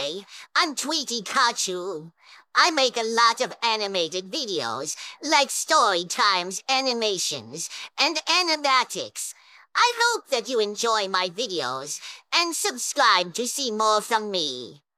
Hi, I'm Tweety Kachu. I make a lot of animated videos, like story times, animations, and animatics. I hope that you enjoy my videos and subscribe to see more from me.